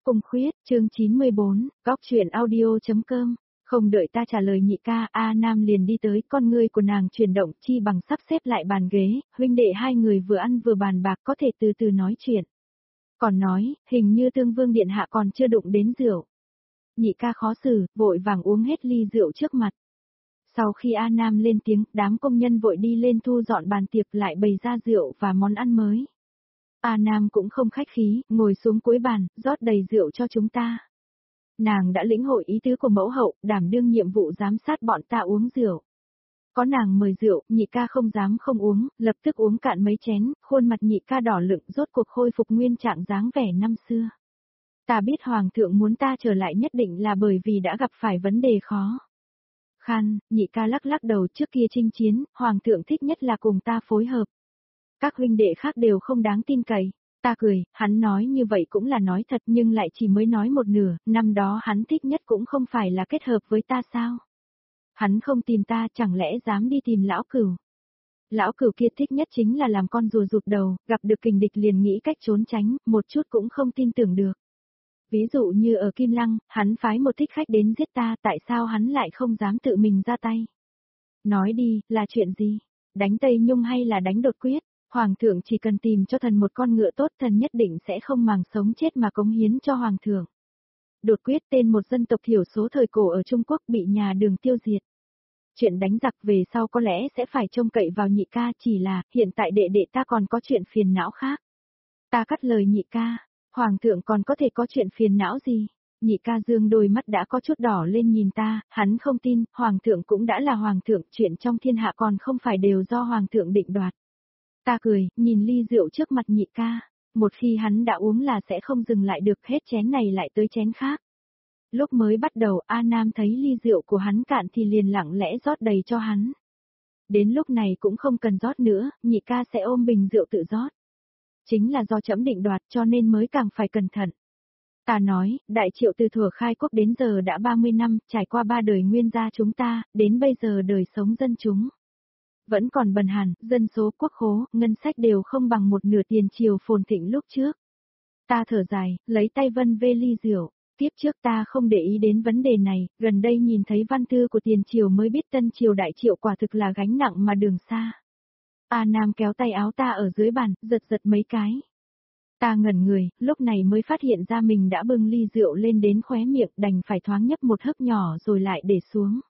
Cung Khuyết, chương 94, Góc truyện audio.com. Không đợi ta trả lời nhị ca, A Nam liền đi tới, con ngươi của nàng chuyển động, chi bằng sắp xếp lại bàn ghế, huynh đệ hai người vừa ăn vừa bàn bạc có thể từ từ nói chuyện. Còn nói, hình như Tương Vương điện hạ còn chưa đụng đến rượu. Nhị ca khó xử, vội vàng uống hết ly rượu trước mặt. Sau khi A Nam lên tiếng, đám công nhân vội đi lên thu dọn bàn tiệc lại bày ra rượu và món ăn mới. A Nam cũng không khách khí, ngồi xuống cuối bàn, rót đầy rượu cho chúng ta. Nàng đã lĩnh hội ý tứ của mẫu hậu, đảm đương nhiệm vụ giám sát bọn ta uống rượu. Có nàng mời rượu, nhị ca không dám không uống, lập tức uống cạn mấy chén, khuôn mặt nhị ca đỏ lựng rốt cuộc khôi phục nguyên trạng dáng vẻ năm xưa. Ta biết hoàng thượng muốn ta trở lại nhất định là bởi vì đã gặp phải vấn đề khó. Khan, nhị ca lắc lắc đầu, trước kia chinh chiến, hoàng thượng thích nhất là cùng ta phối hợp. Các huynh đệ khác đều không đáng tin cậy. Ta cười, hắn nói như vậy cũng là nói thật nhưng lại chỉ mới nói một nửa, năm đó hắn thích nhất cũng không phải là kết hợp với ta sao? Hắn không tìm ta chẳng lẽ dám đi tìm lão cửu? Lão cửu kia thích nhất chính là làm con rùa rụt đầu, gặp được kình địch liền nghĩ cách trốn tránh, một chút cũng không tin tưởng được. Ví dụ như ở Kim Lăng, hắn phái một thích khách đến giết ta, tại sao hắn lại không dám tự mình ra tay? Nói đi, là chuyện gì? Đánh Tây Nhung hay là đánh Đột Quyết? Hoàng thượng chỉ cần tìm cho thần một con ngựa tốt, thần nhất định sẽ không màng sống chết mà cống hiến cho hoàng thượng. Đột Quyết tên một dân tộc thiểu số thời cổ ở Trung Quốc bị nhà Đường tiêu diệt. Chuyện đánh giặc về sau có lẽ sẽ phải trông cậy vào nhị ca, chỉ là hiện tại đệ đệ ta còn có chuyện phiền não khác. Ta cắt lời nhị ca, hoàng thượng còn có thể có chuyện phiền não gì? Nhị ca dương đôi mắt đã có chút đỏ lên nhìn ta, hắn không tin, hoàng thượng cũng đã là hoàng thượng, chuyện trong thiên hạ còn không phải đều do hoàng thượng định đoạt. Ta cười, nhìn ly rượu trước mặt nhị ca, một khi hắn đã uống là sẽ không dừng lại được, hết chén này lại tới chén khác. Lúc mới bắt đầu A Nam thấy ly rượu của hắn cạn thì liền lặng lẽ rót đầy cho hắn. Đến lúc này cũng không cần rót nữa, nhị ca sẽ ôm bình rượu tự rót. Chính là do trẫm định đoạt cho nên mới càng phải cẩn thận. Ta nói, Đại Triệu từ thuở khai quốc đến giờ đã 30 năm, trải qua 3 đời nguyên gia chúng ta, đến bây giờ đời sống dân chúng. Vẫn còn bần hàn, dân số, quốc khố, ngân sách đều không bằng một nửa tiền triều phồn thịnh lúc trước. Ta thở dài, lấy tay vân vê ly rượu. Tiếp trước ta không để ý đến vấn đề này, gần đây nhìn thấy văn thư của tiền triều mới biết tân triều Đại Triệu quả thực là gánh nặng mà đường xa. A Nam kéo tay áo ta ở dưới bàn, giật giật mấy cái. Ta ngẩn người, lúc này mới phát hiện ra mình đã bưng ly rượu lên đến khóe miệng, đành phải thoáng nhấp một hớp nhỏ rồi lại để xuống.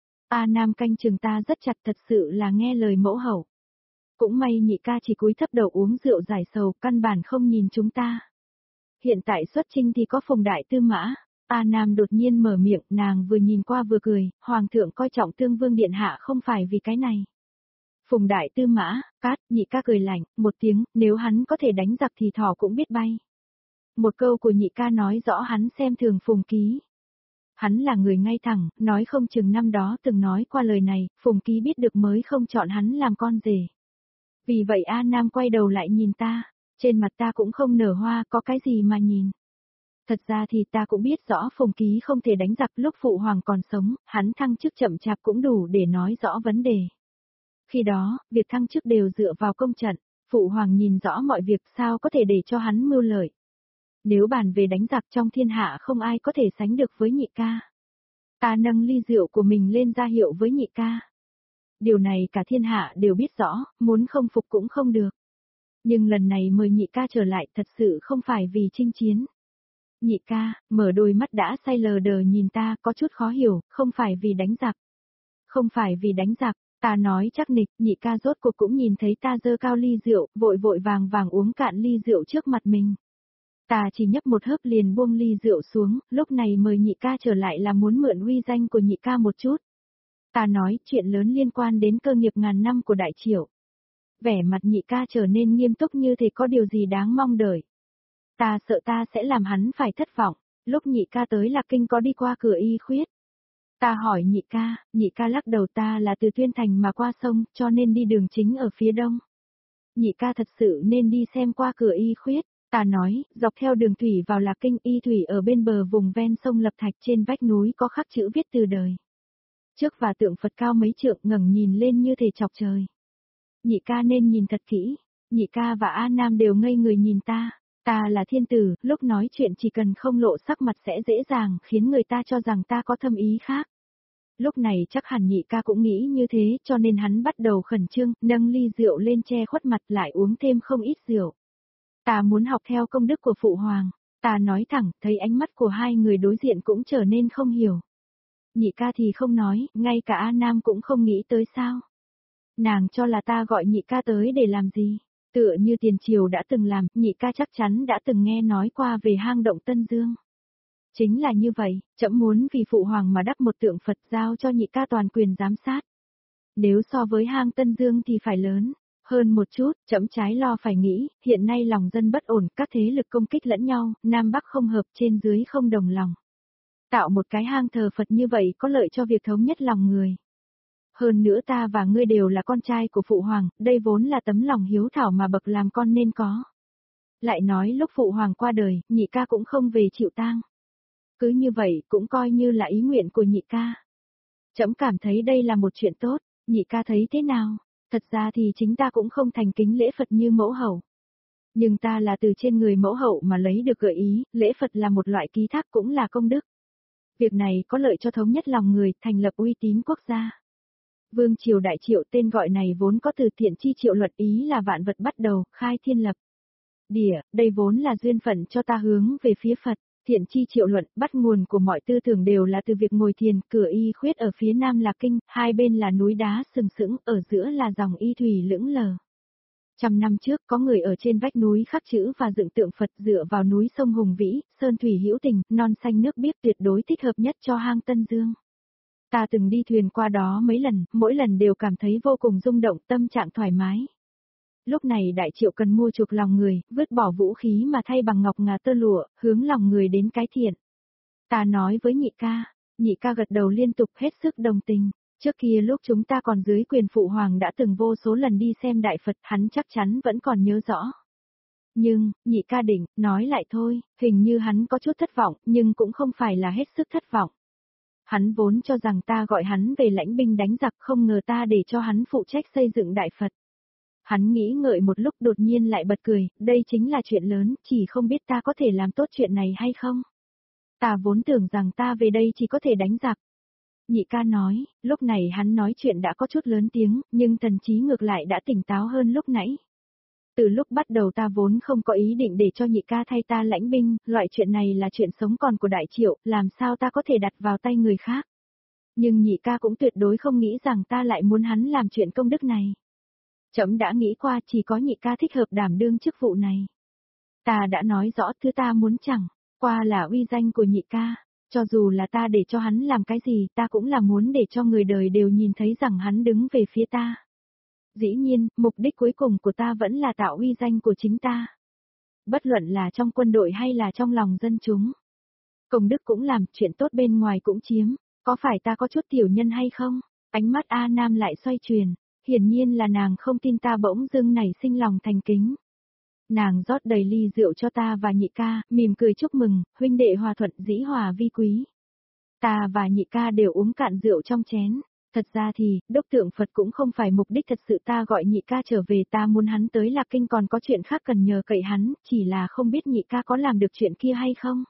A Nam canh chừng ta rất chặt, thật sự là nghe lời mẫu hậu. Cũng may nhị ca chỉ cúi thấp đầu uống rượu giải sầu, căn bản không nhìn chúng ta. Hiện tại xuất chinh thì có Phùng đại tư mã. A Nam đột nhiên mở miệng, nàng vừa nhìn qua vừa cười, hoàng thượng coi trọng Tương Vương điện hạ không phải vì cái này. Phùng đại tư mã, cát, nhị ca cười lạnh, một tiếng, nếu hắn có thể đánh giặc thì thỏ cũng biết bay. Một câu của nhị ca nói rõ hắn xem thường Phùng Ký. Hắn là người ngay thẳng, nói không chừng năm đó từng nói qua lời này, Phùng Ký biết được mới không chọn hắn làm con rể. Vì vậy A Nam quay đầu lại nhìn ta, trên mặt ta cũng không nở hoa, có cái gì mà nhìn. Thật ra thì ta cũng biết rõ Phùng Ký không thể đánh giặc lúc phụ hoàng còn sống, hắn thăng chức chậm chạp cũng đủ để nói rõ vấn đề. Khi đó, việc thăng chức đều dựa vào công trận, phụ hoàng nhìn rõ mọi việc sao có thể để cho hắn mưu lợi. Nếu bàn về đánh giặc trong thiên hạ không ai có thể sánh được với nhị ca. Ta nâng ly rượu của mình lên ra hiệu với nhị ca. Điều này cả thiên hạ đều biết rõ, muốn không phục cũng không được. Nhưng lần này mời nhị ca trở lại thật sự không phải vì chinh chiến. Nhị ca, mở đôi mắt đã say lờ đờ nhìn ta, có chút khó hiểu, không phải vì đánh giặc. Không phải vì đánh giặc, ta nói chắc nịch, nhị ca rốt cuộc cũng nhìn thấy ta giơ cao ly rượu, vội vội vàng vàng uống cạn ly rượu trước mặt mình. Ta chỉ nhấp một hớp liền buông ly rượu xuống, lúc này mời nhị ca trở lại là muốn mượn uy danh của nhị ca một chút. Ta nói chuyện lớn liên quan đến cơ nghiệp ngàn năm của Đại Triệu. Vẻ mặt nhị ca trở nên nghiêm túc như thể có điều gì đáng mong đợi. Ta sợ ta sẽ làm hắn phải thất vọng, lúc nhị ca tới Lạc Kinh có đi qua cửa Y Khuyết. Ta hỏi nhị ca lắc đầu, ta là từ Tuyên Thành mà qua sông, cho nên đi đường chính ở phía đông. Nhị ca thật sự nên đi xem qua cửa Y Khuyết. Ta nói, dọc theo đường thủy vào Lạc Kinh, Y thủy ở bên bờ vùng ven sông Lập Thạch, trên vách núi có khắc chữ viết từ đời. Trước và tượng Phật cao mấy trượng ngẩng nhìn lên như thể chọc trời. Nhị ca nên nhìn thật kỹ. Nhị ca và A Nam đều ngây người nhìn ta. Ta là thiên tử, lúc nói chuyện chỉ cần không lộ sắc mặt sẽ dễ dàng khiến người ta cho rằng ta có thâm ý khác. Lúc này chắc hẳn nhị ca cũng nghĩ như thế cho nên hắn bắt đầu khẩn trương, nâng ly rượu lên che khuất mặt lại uống thêm không ít rượu. Ta muốn học theo công đức của phụ hoàng. Ta nói thẳng, thấy ánh mắt của hai người đối diện cũng trở nên không hiểu. Nhị ca thì không nói, ngay cả A Nam cũng không nghĩ tới sao. Nàng cho là ta gọi nhị ca tới để làm gì? Tựa như tiền triều đã từng làm, nhị ca chắc chắn đã từng nghe nói qua về hang động Tân Dương. Chính là như vậy, trẫm muốn vì phụ hoàng mà đắp một tượng Phật giao cho nhị ca toàn quyền giám sát. Nếu so với hang Tân Dương thì phải lớn hơn một chút, trẫm trái lo phải nghĩ, hiện nay lòng dân bất ổn, các thế lực công kích lẫn nhau, Nam Bắc không hợp, trên dưới không đồng lòng. Tạo một cái hang thờ Phật như vậy có lợi cho việc thống nhất lòng người. Hơn nữa ta và ngươi đều là con trai của phụ hoàng, đây vốn là tấm lòng hiếu thảo mà bậc làm con nên có. Lại nói lúc phụ hoàng qua đời, nhị ca cũng không về chịu tang. Cứ như vậy cũng coi như là ý nguyện của nhị ca. Trẫm cảm thấy đây là một chuyện tốt, nhị ca thấy thế nào? Thật ra thì chính ta cũng không thành kính lễ Phật như mẫu hậu. Nhưng ta là từ trên người mẫu hậu mà lấy được gợi ý, lễ Phật là một loại ký thác cũng là công đức. Việc này có lợi cho thống nhất lòng người, thành lập uy tín quốc gia. Vương triều đại triệu tên gọi này vốn có từ thiện chi triệu luật ý là vạn vật bắt đầu, khai thiên lập địa, đây vốn là duyên phận cho ta hướng về phía Phật. Thiện chi triệu luận, bắt nguồn của mọi tư tưởng đều là từ việc ngồi thiền, cửa y khuyết ở phía nam là kinh, hai bên là núi đá sừng sững, ở giữa là dòng y thủy lững lờ. 100 năm trước, có người ở trên vách núi khắc chữ và dựng tượng Phật dựa vào núi sông hùng vĩ, sơn thủy hữu tình, non xanh nước biếc tuyệt đối thích hợp nhất cho hang Tân Dương. Ta từng đi thuyền qua đó mấy lần, mỗi lần đều cảm thấy vô cùng rung động, tâm trạng thoải mái. Lúc này đại triệu cần mua chuộc lòng người, vứt bỏ vũ khí mà thay bằng ngọc ngà tơ lụa, hướng lòng người đến cái thiện. Ta nói với nhị ca gật đầu liên tục hết sức đồng tình. Trước kia lúc chúng ta còn dưới quyền phụ hoàng đã từng vô số lần đi xem đại Phật, hắn chắc chắn vẫn còn nhớ rõ. Nhưng, nhị ca định, nói lại thôi, hình như hắn có chút thất vọng, nhưng cũng không phải là hết sức thất vọng. Hắn vốn cho rằng ta gọi hắn về lãnh binh đánh giặc, không ngờ ta để cho hắn phụ trách xây dựng đại Phật. Hắn nghĩ ngợi một lúc đột nhiên lại bật cười, đây chính là chuyện lớn, chỉ không biết ta có thể làm tốt chuyện này hay không. Ta vốn tưởng rằng ta về đây chỉ có thể đánh giặc. Nhị ca nói, lúc này hắn nói chuyện đã có chút lớn tiếng, nhưng thần trí ngược lại đã tỉnh táo hơn lúc nãy. Từ lúc bắt đầu ta vốn không có ý định để cho nhị ca thay ta lãnh binh, loại chuyện này là chuyện sống còn của đại triệu, làm sao ta có thể đặt vào tay người khác. Nhưng nhị ca cũng tuyệt đối không nghĩ rằng ta lại muốn hắn làm chuyện công đức này. Trẫm đã nghĩ qua chỉ có nhị ca thích hợp đảm đương chức vụ này. Ta đã nói rõ thứ ta muốn chẳng qua là uy danh của nhị ca, cho dù là ta để cho hắn làm cái gì ta cũng là muốn để cho người đời đều nhìn thấy rằng hắn đứng về phía ta. Dĩ nhiên, mục đích cuối cùng của ta vẫn là tạo uy danh của chính ta. Bất luận là trong quân đội hay là trong lòng dân chúng. Công đức cũng làm, chuyện tốt bên ngoài cũng chiếm, có phải ta có chút tiểu nhân hay không? Ánh mắt A Nam lại xoay chuyển. Hiển nhiên là nàng không tin ta bỗng dưng nảy sinh lòng thành kính. Nàng rót đầy ly rượu cho ta và nhị ca, mỉm cười chúc mừng, huynh đệ hòa thuận dĩ hòa vi quý. Ta và nhị ca đều uống cạn rượu trong chén. Thật ra thì, đúc tượng Phật cũng không phải mục đích thật sự ta gọi nhị ca trở về, ta muốn hắn tới Lạc Kinh còn có chuyện khác cần nhờ cậy hắn, chỉ là không biết nhị ca có làm được chuyện kia hay không.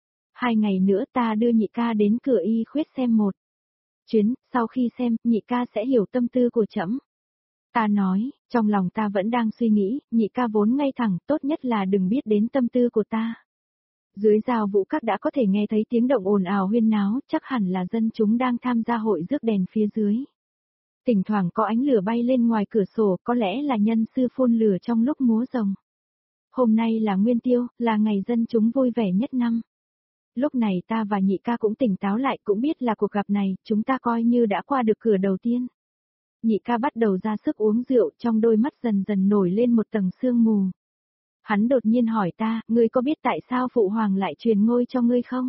2 ngày nữa ta đưa nhị ca đến cửa y khuyết xem một chuyến, sau khi xem, nhị ca sẽ hiểu tâm tư của trẫm. Ta nói, trong lòng ta vẫn đang suy nghĩ, nhị ca vốn ngay thẳng, tốt nhất là đừng biết đến tâm tư của ta. Dưới giao vũ các đã có thể nghe thấy tiếng động ồn ào huyên náo, chắc hẳn là dân chúng đang tham gia hội rước đèn phía dưới. Thỉnh thoảng có ánh lửa bay lên ngoài cửa sổ, có lẽ là nhân sư phun lửa trong lúc múa rồng. Hôm nay là Nguyên Tiêu, là ngày dân chúng vui vẻ nhất năm. Lúc này ta và nhị ca cũng tỉnh táo lại, cũng biết là cuộc gặp này, chúng ta coi như đã qua được cửa đầu tiên. Nhị ca bắt đầu ra sức uống rượu, trong đôi mắt dần dần nổi lên một tầng sương mù. Hắn đột nhiên hỏi ta, ngươi có biết tại sao phụ hoàng lại truyền ngôi cho ngươi không?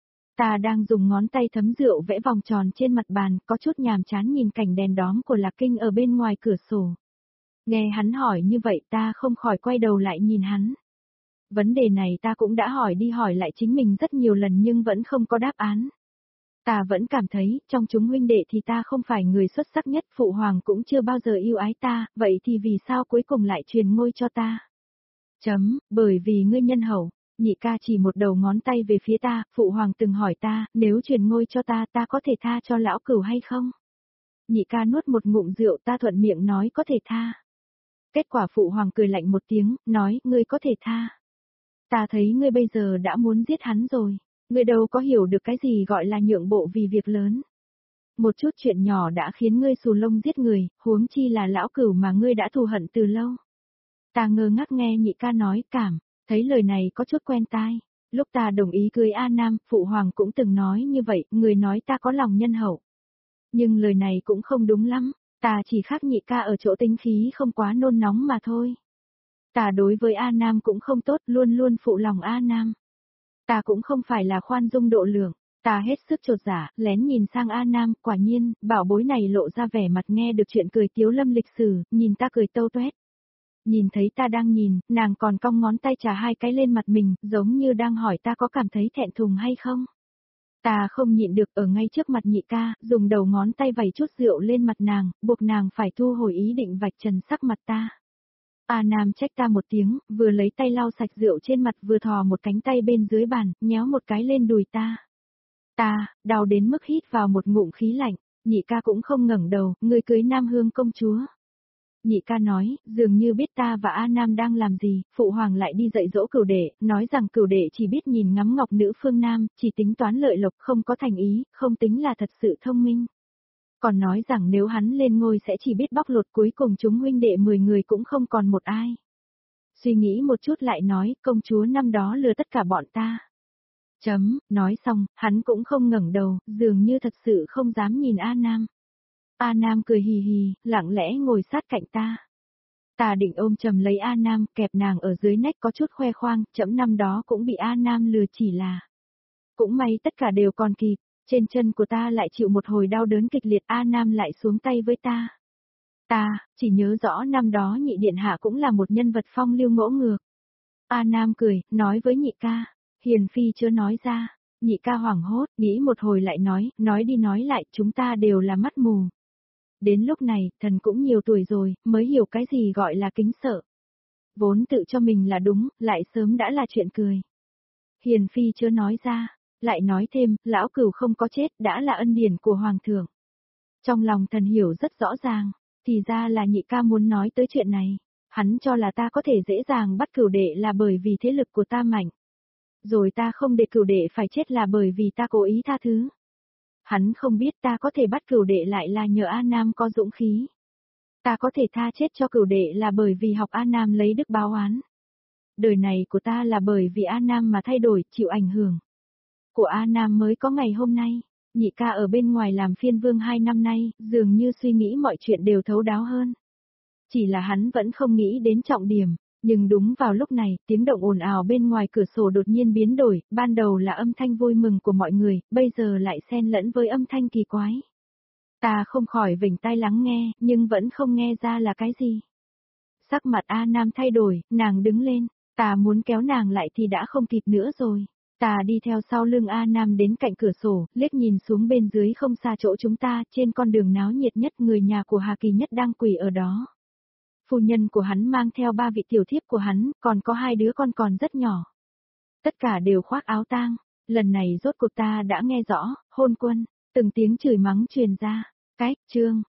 Ta đang dùng ngón tay thấm rượu vẽ vòng tròn trên mặt bàn, có chút nhàm chán nhìn cảnh đèn đóm của Lạc Kinh ở bên ngoài cửa sổ. Nghe hắn hỏi như vậy ta không khỏi quay đầu lại nhìn hắn. Vấn đề này ta cũng đã hỏi đi hỏi lại chính mình rất nhiều lần nhưng vẫn không có đáp án. Ta vẫn cảm thấy, trong chúng huynh đệ thì ta không phải người xuất sắc nhất, phụ hoàng cũng chưa bao giờ yêu ái ta, vậy thì vì sao cuối cùng lại truyền ngôi cho ta? Bởi vì ngươi nhân hậu. Nhị ca chỉ một đầu ngón tay về phía ta, phụ hoàng từng hỏi ta, nếu truyền ngôi cho ta có thể tha cho lão cửu hay không? Nhị ca nuốt một ngụm rượu, ta thuận miệng nói có thể tha. Kết quả phụ hoàng cười lạnh một tiếng, nói, ngươi có thể tha. Ta thấy ngươi bây giờ đã muốn giết hắn rồi, ngươi đâu có hiểu được cái gì gọi là nhượng bộ vì việc lớn. Một chút chuyện nhỏ đã khiến ngươi xù lông giết người, huống chi là lão cửu mà ngươi đã thù hận từ lâu. Ta ngơ ngác nghe nhị ca nói, thấy lời này có chút quen tai. Lúc ta đồng ý cưới A Nam, phụ hoàng cũng từng nói như vậy, người nói ta có lòng nhân hậu. Nhưng lời này cũng không đúng lắm, ta chỉ khác nhị ca ở chỗ tính khí không quá nôn nóng mà thôi. Ta đối với A Nam cũng không tốt, luôn luôn phụ lòng A Nam. Ta cũng không phải là khoan dung độ lượng, ta hết sức chột dạ, lén nhìn sang A Nam, quả nhiên, bảo bối này lộ ra vẻ mặt nghe được chuyện cười tiếu lâm lịch sử, nhìn ta cười tâu tuét. Nhìn thấy ta đang nhìn, nàng còn cong ngón tay trà hai cái lên mặt mình, giống như đang hỏi ta có cảm thấy thẹn thùng hay không. Ta không nhịn được ở ngay trước mặt nhị ca, dùng đầu ngón tay vẩy chút rượu lên mặt nàng, buộc nàng phải thu hồi ý định vạch trần sắc mặt ta. A Nam trách ta một tiếng, vừa lấy tay lau sạch rượu trên mặt vừa thò một cánh tay bên dưới bàn, nhéo một cái lên đùi ta. Ta, đau đến mức hít vào một ngụm khí lạnh, nhị ca cũng không ngẩng đầu, người cưới Nam Hương công chúa. Nhị ca nói, dường như biết ta và A Nam đang làm gì, phụ hoàng lại đi dạy dỗ cửu đệ, nói rằng cửu đệ chỉ biết nhìn ngắm ngọc nữ phương Nam, chỉ tính toán lợi lộc không có thành ý, không tính là thật sự thông minh. Còn nói rằng nếu hắn lên ngôi sẽ chỉ biết bóc lột, cuối cùng chúng huynh đệ 10 người cũng không còn một ai. Suy nghĩ một chút lại nói, công chúa năm đó lừa tất cả bọn ta. Nói xong, hắn cũng không ngẩng đầu, dường như thật sự không dám nhìn A Nam. A Nam cười hì hì, lặng lẽ ngồi sát cạnh ta. Ta định ôm chầm lấy A Nam, kẹp nàng ở dưới nách có chút khoe khoang, chấm năm đó cũng bị A Nam lừa chỉ là. Cũng may tất cả đều còn kịp, trên chân của ta lại chịu một hồi đau đớn kịch liệt, A Nam lại xuống tay với ta. Ta, chỉ nhớ rõ năm đó nhị điện hạ cũng là một nhân vật phong lưu ngỗ ngược. A Nam cười, nói với nhị ca, hiền phi chưa nói ra, nhị ca hoảng hốt, nghĩ một hồi lại nói đi nói lại, chúng ta đều là mắt mù. Đến lúc này, thần cũng nhiều tuổi rồi, mới hiểu cái gì gọi là kính sợ. Vốn tự cho mình là đúng, lại sớm đã là chuyện cười. Hiền phi chưa nói ra, lại nói thêm, lão cửu không có chết, đã là ân điển của hoàng thượng. Trong lòng thần hiểu rất rõ ràng, thì ra là nhị ca muốn nói tới chuyện này. Hắn cho là ta có thể dễ dàng bắt cửu đệ là bởi vì thế lực của ta mạnh. Rồi ta không để cửu đệ phải chết là bởi vì ta cố ý tha thứ. Hắn không biết ta có thể bắt cửu đệ lại là nhờ A Nam có dũng khí. Ta có thể tha chết cho cửu đệ là bởi vì học A Nam lấy đức báo oán. Đời này của ta là bởi vì A Nam mà thay đổi, chịu ảnh hưởng của A Nam mới có ngày hôm nay. Nhị ca ở bên ngoài làm phiên vương 2 năm nay, dường như suy nghĩ mọi chuyện đều thấu đáo hơn. Chỉ là hắn vẫn không nghĩ đến trọng điểm, nhưng đúng vào lúc này, tiếng động ồn ào bên ngoài cửa sổ đột nhiên biến đổi, ban đầu là âm thanh vui mừng của mọi người, bây giờ lại xen lẫn với âm thanh kỳ quái. Ta không khỏi vểnh tai lắng nghe, nhưng vẫn không nghe ra là cái gì. Sắc mặt A Nam thay đổi, nàng đứng lên, ta muốn kéo nàng lại thì đã không kịp nữa rồi. Ta đi theo sau lưng A Nam đến cạnh cửa sổ, liếc nhìn xuống bên dưới không xa chỗ chúng ta, trên con đường náo nhiệt nhất người nhà của Hà Kỳ Nhất đang quỳ ở đó. Phu nhân của hắn mang theo 3 vị tiểu thiếp của hắn, còn có 2 đứa con còn rất nhỏ. Tất cả đều khoác áo tang, lần này rốt cuộc ta đã nghe rõ, hôn quân, từng tiếng chửi mắng truyền ra, cái, chương.